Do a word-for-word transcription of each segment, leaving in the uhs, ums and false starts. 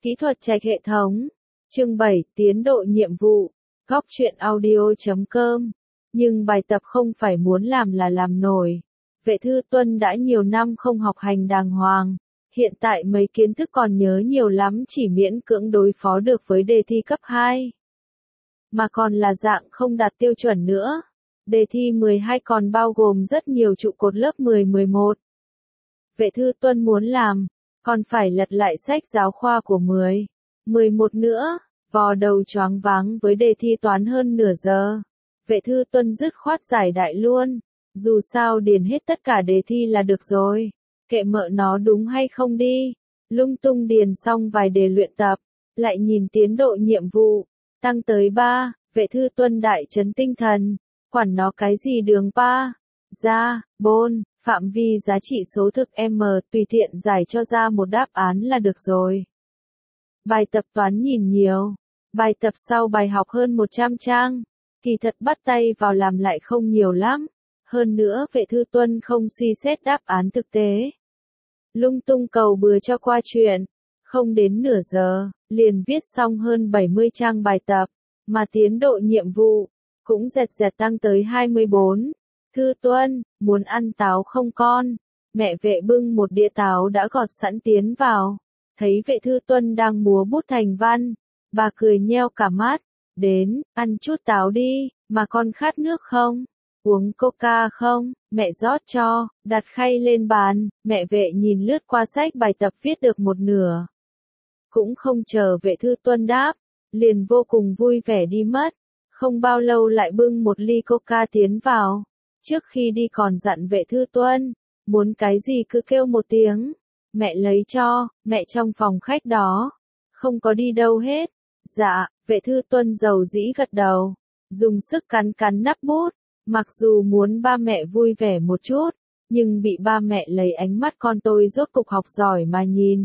Kỹ thuật trạch hệ thống. Chương bảy, tiến độ nhiệm vụ. Góc truyện audio chấm com. Nhưng bài tập không phải muốn làm là làm nổi. Vệ Thư Tuân đã nhiều năm không học hành đàng hoàng. Hiện tại mấy kiến thức còn nhớ nhiều lắm, chỉ miễn cưỡng đối phó được với đề thi cấp hai. Mà còn là dạng không đạt tiêu chuẩn nữa. Đề thi mười hai còn bao gồm rất nhiều trụ cột lớp mười mười một. Vệ Thư Tuân muốn làm, còn phải lật lại sách giáo khoa của mười, mười một nữa, vò đầu choáng váng với đề thi toán hơn nửa giờ. Vệ Thư Tuân dứt khoát giải đại luôn, dù sao điền hết tất cả đề thi là được rồi, kệ mợ nó đúng hay không đi. Lung tung điền xong vài đề luyện tập, lại nhìn tiến độ nhiệm vụ, tăng tới ba, Vệ Thư Tuân đại trấn tinh thần, quản nó cái gì đường pa, ra, bôn, phạm vi giá trị số thực M, tùy tiện giải cho ra một đáp án là được rồi. Bài tập toán nhìn nhiều, bài tập sau bài học hơn một trăm trang, kỳ thật bắt tay vào làm lại không nhiều lắm, hơn nữa Vệ Thư Tuân không suy xét đáp án thực tế. Lung tung cầu bừa cho qua chuyện, không đến nửa giờ, liền viết xong hơn bảy mươi trang bài tập, mà tiến độ nhiệm vụ cũng dẹt dẹt tăng tới hai mươi bốn. Thư Tuân, muốn ăn táo không con? Mẹ Vệ bưng một đĩa táo đã gọt sẵn tiến vào. Thấy Vệ Thư Tuân đang múa bút thành văn, bà cười nheo cả mắt. Đến, ăn chút táo đi, mà con khát nước không? Uống coca không? Mẹ rót cho, đặt khay lên bàn. Mẹ Vệ nhìn lướt qua sách bài tập viết được một nửa. Cũng không chờ Vệ Thư Tuân đáp, liền vô cùng vui vẻ đi mất. Không bao lâu lại bưng một ly coca tiến vào. Trước khi đi còn dặn Vệ Thư Tuân, muốn cái gì cứ kêu một tiếng, mẹ lấy cho. Mẹ trong phòng khách đó, không có đi đâu hết. Dạ, Vệ Thư Tuân dầu dĩ gật đầu, dùng sức cắn cắn nắp bút, mặc dù muốn ba mẹ vui vẻ một chút, nhưng bị ba mẹ lấy ánh mắt con tôi rốt cục học giỏi mà nhìn.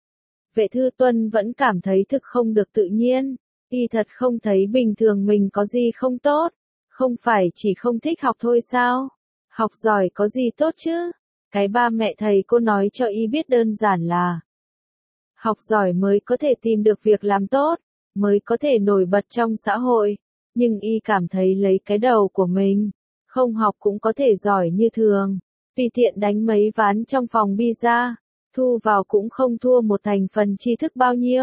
Vệ Thư Tuân vẫn cảm thấy thực không được tự nhiên, y thật không thấy bình thường mình có gì không tốt. Không phải chỉ không thích học thôi sao? Học giỏi có gì tốt chứ? Cái ba mẹ thầy cô nói cho y biết đơn giản là học giỏi mới có thể tìm được việc làm tốt, mới có thể nổi bật trong xã hội. Nhưng y cảm thấy lấy cái đầu của mình, không học cũng có thể giỏi như thường. Tùy tiện đánh mấy ván trong phòng pizza, thu vào cũng không thua một thành phần tri thức bao nhiêu.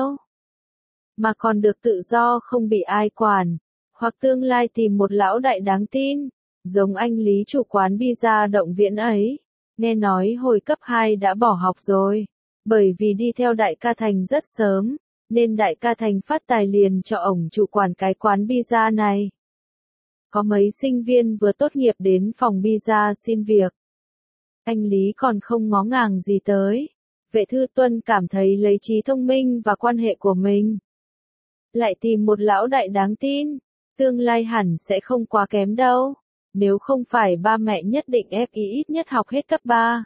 Mà còn được tự do không bị ai quản. Hoặc tương lai tìm một lão đại đáng tin, giống anh Lý chủ quán pizza Động Viễn ấy. Nghe nói hồi cấp hai đã bỏ học rồi, bởi vì đi theo đại ca Thành rất sớm, nên đại ca Thành phát tài liền cho ổng chủ quản cái quán pizza này. Có mấy sinh viên vừa tốt nghiệp đến phòng pizza xin việc. Anh Lý còn không ngó ngàng gì tới. Vệ Thư Tuân cảm thấy lấy trí thông minh và quan hệ của mình, lại tìm một lão đại đáng tin, tương lai hẳn sẽ không quá kém đâu, nếu không phải ba mẹ nhất định ép ý ít nhất học hết cấp ba.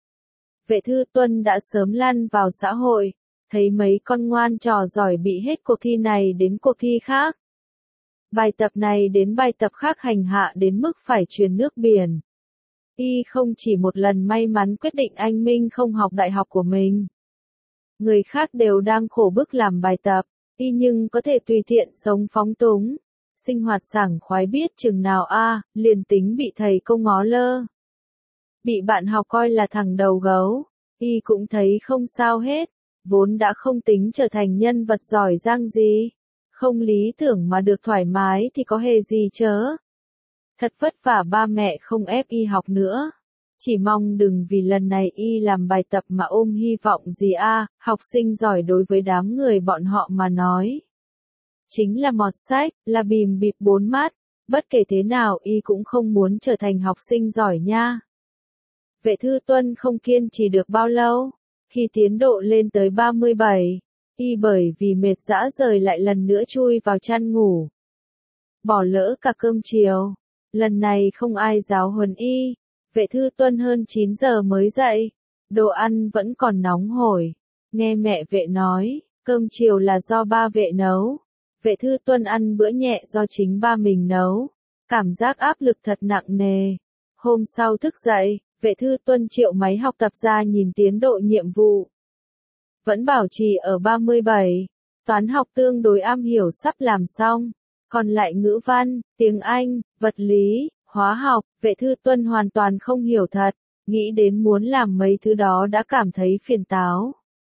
Vệ Thư Tuân đã sớm lăn vào xã hội, thấy mấy con ngoan trò giỏi bị hết cuộc thi này đến cuộc thi khác. Bài tập này đến bài tập khác hành hạ đến mức phải truyền nước biển. Y không chỉ một lần may mắn quyết định anh Minh không học đại học của mình. Người khác đều đang khổ bức làm bài tập, y nhưng có thể tùy tiện sống phóng túng. Sinh hoạt sảng khoái biết chừng nào a, à, liền tính bị thầy cô ngó lơ, bị bạn học coi là thằng đầu gấu, y cũng thấy không sao hết, vốn đã không tính trở thành nhân vật giỏi giang gì, không lý tưởng mà được thoải mái thì có hề gì chớ. Thật vất vả ba mẹ không ép y học nữa, chỉ mong đừng vì lần này y làm bài tập mà ôm hy vọng gì a, à, học sinh giỏi đối với đám người bọn họ mà nói chính là mọt sách, là bìm bịp bốn mắt, bất kể thế nào y cũng không muốn trở thành học sinh giỏi nha. Vệ Thư Tuân không kiên trì được bao lâu, khi tiến độ lên tới ba mươi bảy, y bởi vì mệt rã rời lại lần nữa chui vào chăn ngủ. Bỏ lỡ cả cơm chiều, lần này không ai giáo huấn y, Vệ Thư Tuân hơn chín giờ mới dậy, đồ ăn vẫn còn nóng hổi, nghe mẹ Vệ nói, cơm chiều là do ba Vệ nấu. Vệ Thư Tuân ăn bữa nhẹ do chính ba mình nấu, cảm giác áp lực thật nặng nề. Hôm sau thức dậy, Vệ Thư Tuân triệu máy học tập ra nhìn tiến độ nhiệm vụ. vẫn bảo trì ở ba mươi bảy. Toán học tương đối am hiểu sắp làm xong. Còn lại ngữ văn, tiếng Anh, vật lý, hóa học, Vệ Thư Tuân hoàn toàn không hiểu thật. Nghĩ đến muốn làm mấy thứ đó đã cảm thấy phiền táo.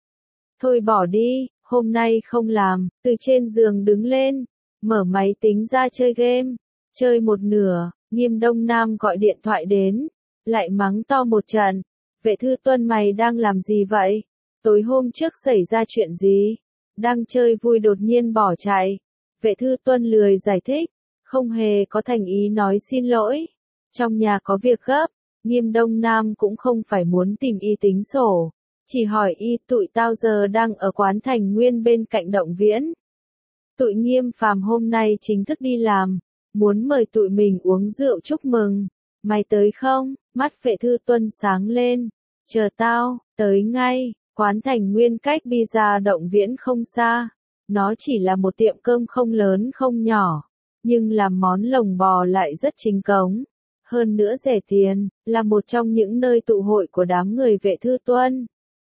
Thôi bỏ đi, hôm nay không làm, từ trên giường đứng lên, mở máy tính ra chơi game. Chơi một nửa, Nghiêm Đông Nam gọi điện thoại đến, lại mắng to một trận. Vệ Thư Tuân mày đang làm gì vậy? Tối hôm trước xảy ra chuyện gì? Đang chơi vui đột nhiên bỏ chạy. Vệ Thư Tuân lười giải thích, không hề có thành ý nói xin lỗi. Trong nhà có việc gấp, Nghiêm Đông Nam cũng không phải muốn tìm y tính sổ. Chỉ hỏi y tụi tao giờ đang ở quán Thành Nguyên bên cạnh Động Viễn. Tụi Nghiêm Phàm hôm nay chính thức đi làm, muốn mời tụi mình uống rượu chúc mừng. Mày tới không? Mắt Vệ Thư Tuân sáng lên. Chờ tao, tới ngay. Quán Thành Nguyên cách pizza Động Viễn không xa. Nó chỉ là một tiệm cơm không lớn không nhỏ, nhưng làm món lồng bò lại rất chính cống. Hơn nữa rẻ tiền, là một trong những nơi tụ hội của đám người Vệ Thư Tuân.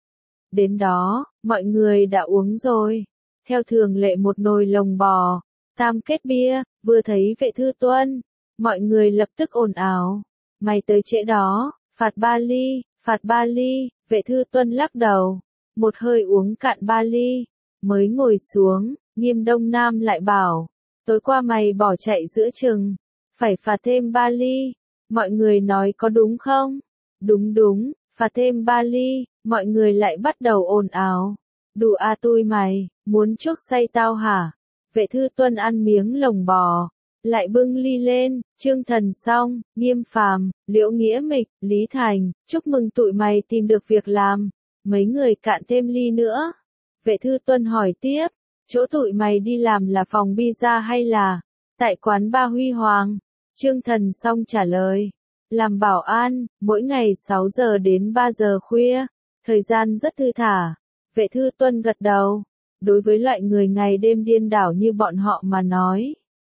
Đến đó, mọi người đã uống rồi. Theo thường lệ một nồi lồng bò, tam kết bia, vừa thấy Vệ Thư Tuân, mọi người lập tức ồn ào. Mày tới trễ đó, phạt ba ly, phạt ba ly, Vệ Thư Tuân lắc đầu. Một hơi uống cạn ba ly, mới ngồi xuống, Nghiêm Đông Nam lại bảo, tối qua mày bỏ chạy giữa chừng, phải phạt thêm ba ly. Mọi người nói có đúng không? Đúng đúng, phạt thêm ba ly, mọi người lại bắt đầu ồn ào. Đủ a tui mày, muốn chuốc say tao hả? Vệ Thư Tuân ăn miếng lồng bò, lại bưng ly lên, Trương Thần Song, Nghiêm Phàm, Liễu Nghĩa Mịch, Lý Thành, chúc mừng tụi mày tìm được việc làm. Mấy người cạn thêm ly nữa. Vệ Thư Tuân hỏi tiếp, chỗ tụi mày đi làm là phòng pizza hay là tại quán ba Huy Hoàng? Trương Thần Song trả lời, làm bảo an, mỗi ngày sáu giờ đến ba giờ khuya, thời gian rất thư thả. Vệ Thư Tuân gật đầu, đối với loại người ngày đêm điên đảo như bọn họ mà nói,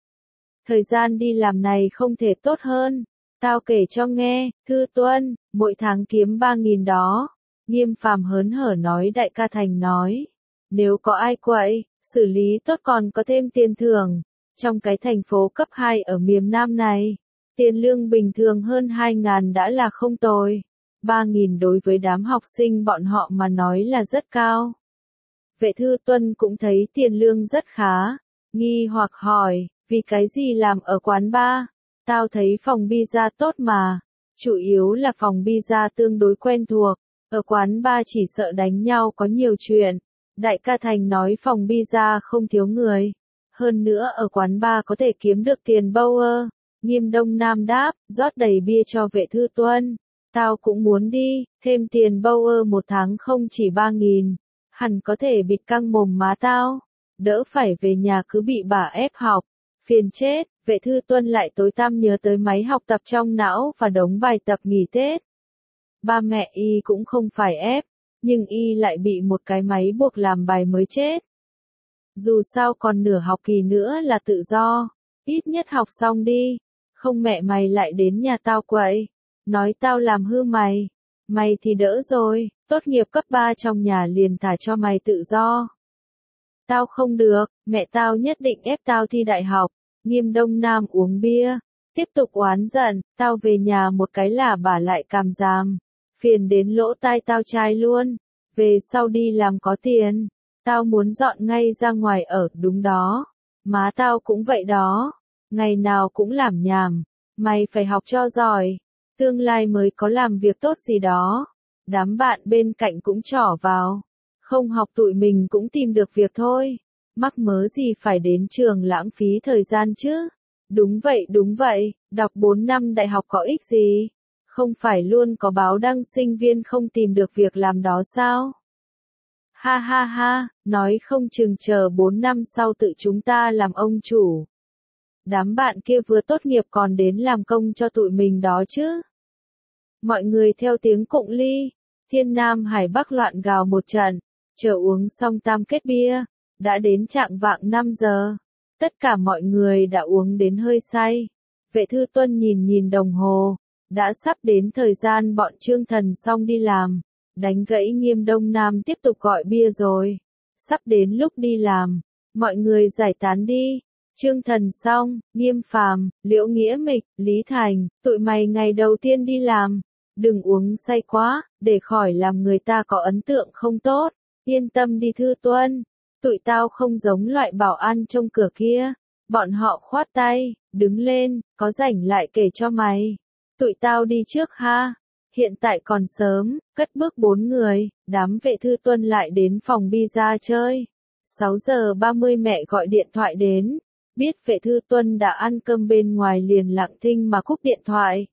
thời gian đi làm này không thể tốt hơn. Tao kể cho nghe, Thư Tuân, mỗi tháng kiếm ba nghìn đó. Nghiêm Phàm hớn hở nói đại ca Thành nói, nếu có ai quậy, xử lý tốt còn có thêm tiền thưởng. Trong cái thành phố cấp hai ở miền Nam này, tiền lương bình thường hơn hai ngàn đã là không tồi. ba nghìn đối với đám học sinh bọn họ mà nói là rất cao. Vệ Thư Tuân cũng thấy tiền lương rất khá, nghi hoặc hỏi, vì cái gì làm ở quán bar? Tao thấy phòng pizza tốt mà, chủ yếu là phòng pizza tương đối quen thuộc, ở quán bar chỉ sợ đánh nhau có nhiều chuyện. Đại ca Thành nói phòng pizza không thiếu người, hơn nữa ở quán bar có thể kiếm được tiền bao ơ. Nghiêm Đông Nam đáp, rót đầy bia cho Vệ Thư Tuân. Tao cũng muốn đi, thêm tiền bao ơ một tháng không chỉ ba nghìn, hẳn có thể bịt căng mồm má tao, đỡ phải về nhà cứ bị bà ép học, phiền chết. Vệ Thư Tuân lại tối tăm nhớ tới máy học tập trong não và đống bài tập nghỉ Tết. Ba mẹ y cũng không phải ép, nhưng y lại bị một cái máy buộc làm bài mới chết. Dù sao còn nửa học kỳ nữa là tự do, ít nhất học xong đi, không mẹ mày lại đến nhà tao quậy, nói tao làm hư mày. Mày thì đỡ rồi, tốt nghiệp cấp ba trong nhà liền thả cho mày tự do. Tao không được, mẹ tao nhất định ép tao thi đại học. Nghiêm Đông Nam uống bia, tiếp tục oán giận, tao về nhà một cái là bà lại càm ràm, phiền đến lỗ tai tao chai luôn. Về sau đi làm có tiền, tao muốn dọn ngay ra ngoài ở, đúng đó. Má tao cũng vậy đó, ngày nào cũng làm nhảm, mày phải học cho giỏi, tương lai mới có làm việc tốt gì đó. Đám bạn bên cạnh cũng trỏ vào, không học tụi mình cũng tìm được việc thôi. Mắc mớ gì phải đến trường lãng phí thời gian chứ? Đúng vậy đúng vậy, đọc bốn năm đại học có ích gì? Không phải luôn có báo đăng sinh viên không tìm được việc làm đó sao? Ha ha ha, nói không chừng chờ bốn năm sau tự chúng ta làm ông chủ. Đám bạn kia vừa tốt nghiệp còn đến làm công cho tụi mình đó chứ. Mọi người theo tiếng cụng ly, Thiên Nam Hải Bắc loạn gào một trận, chờ uống xong tam kết bia. Đã đến chạng vạng năm giờ, tất cả mọi người đã uống đến hơi say. Vệ Thư Tuân nhìn nhìn đồng hồ, đã sắp đến thời gian bọn Trương Thần Song đi làm, đánh gãy Nghiêm Đông Nam tiếp tục gọi bia rồi. Sắp đến lúc đi làm, mọi người giải tán đi. Trương Thần xong, Nghiêm Phàm, Liễu Nghĩa Mịch, Lý Thành, tụi mày ngày đầu tiên đi làm, đừng uống say quá, để khỏi làm người ta có ấn tượng không tốt. Yên tâm đi Thư Tuân, tụi tao không giống loại bảo an trông cửa kia. Bọn họ khoát tay, đứng lên, có rảnh lại kể cho mày. Tụi tao đi trước ha. Hiện tại còn sớm, cất bước bốn người, đám vệ Thư Tuân lại đến phòng pizza chơi. sáu giờ ba mươi mẹ gọi điện thoại đến, biết vệ Thư Tuân đã ăn cơm bên ngoài liền lặng thinh mà cúp điện thoại.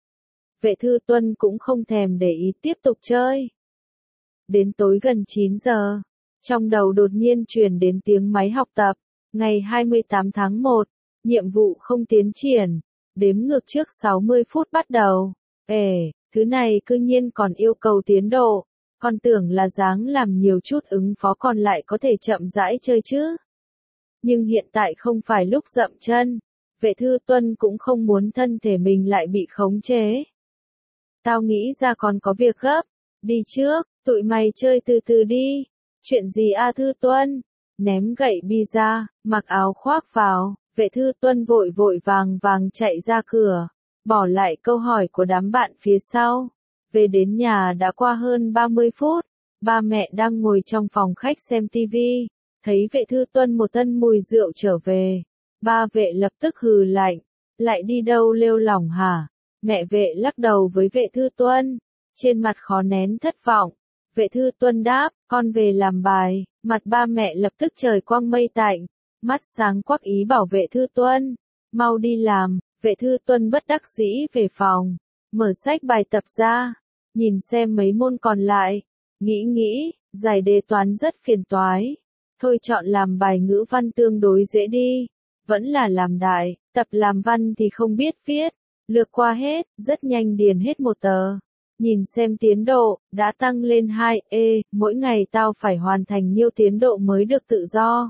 Vệ Thư Tuân cũng không thèm để ý tiếp tục chơi. Đến tối gần chín giờ, trong đầu đột nhiên truyền đến tiếng máy học tập. Ngày hai mươi tám tháng một, nhiệm vụ không tiến triển, đếm ngược trước sáu mươi phút bắt đầu. Ê, thứ này cư nhiên còn yêu cầu tiến độ, con tưởng là dáng làm nhiều chút ứng phó còn lại có thể chậm rãi chơi chứ. Nhưng hiện tại không phải lúc dậm chân, vệ Thư Tuân cũng không muốn thân thể mình lại bị khống chế. Tao nghĩ ra còn có việc gấp, đi trước, tụi mày chơi từ từ đi. Chuyện gì a Thư Tuân? Ném gậy bi ra, mặc áo khoác vào, vệ Thư Tuân vội vội vàng vàng chạy ra cửa, bỏ lại câu hỏi của đám bạn phía sau. Về đến nhà đã qua hơn ba mươi phút, ba mẹ đang ngồi trong phòng khách xem tivi, thấy vệ Thư Tuân một thân mùi rượu trở về. Ba vệ lập tức hừ lạnh, lại đi đâu lêu lỏng hả? Mẹ vệ lắc đầu với vệ Thư Tuân, trên mặt khó nén thất vọng. Vệ Thư Tuân đáp, con về làm bài, mặt ba mẹ lập tức trời quang mây tạnh, mắt sáng quắc ý bảo vệ Thư Tuân, mau đi làm. Vệ Thư Tuân bất đắc dĩ về phòng, mở sách bài tập ra, nhìn xem mấy môn còn lại, nghĩ nghĩ, giải đề toán rất phiền toái, thôi chọn làm bài ngữ văn tương đối dễ đi, vẫn là làm đại, tập làm văn thì không biết viết, lược qua hết, rất nhanh điền hết một tờ. Nhìn xem tiến độ, đã tăng lên hai ê, mỗi ngày tao phải hoàn thành nhiêu tiến độ mới được tự do.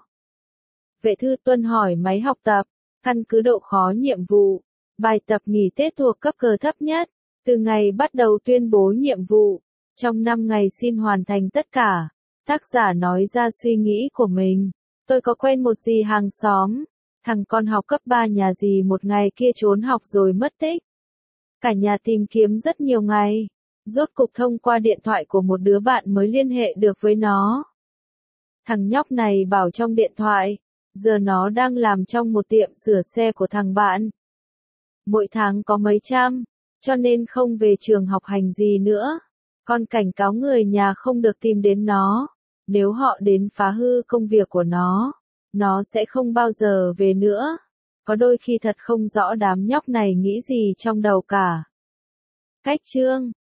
Vệ Thư Tuân hỏi máy học tập, căn cứ độ khó nhiệm vụ, bài tập nghỉ Tết thuộc cấp cờ thấp nhất, từ ngày bắt đầu tuyên bố nhiệm vụ, trong năm ngày xin hoàn thành tất cả. Tác giả nói ra suy nghĩ của mình, tôi có quen một dì hàng xóm, thằng con học cấp ba nhà dì một ngày kia trốn học rồi mất tích. Cả nhà tìm kiếm rất nhiều ngày, rốt cục thông qua điện thoại của một đứa bạn mới liên hệ được với nó. Thằng nhóc này bảo trong điện thoại, giờ nó đang làm trong một tiệm sửa xe của thằng bạn. Mỗi tháng có mấy trăm, cho nên không về trường học hành gì nữa. Con cảnh cáo người nhà không được tìm đến nó, nếu họ đến phá hư công việc của nó, nó sẽ không bao giờ về nữa. Có đôi khi thật không rõ đám nhóc này nghĩ gì trong đầu cả. Cách chương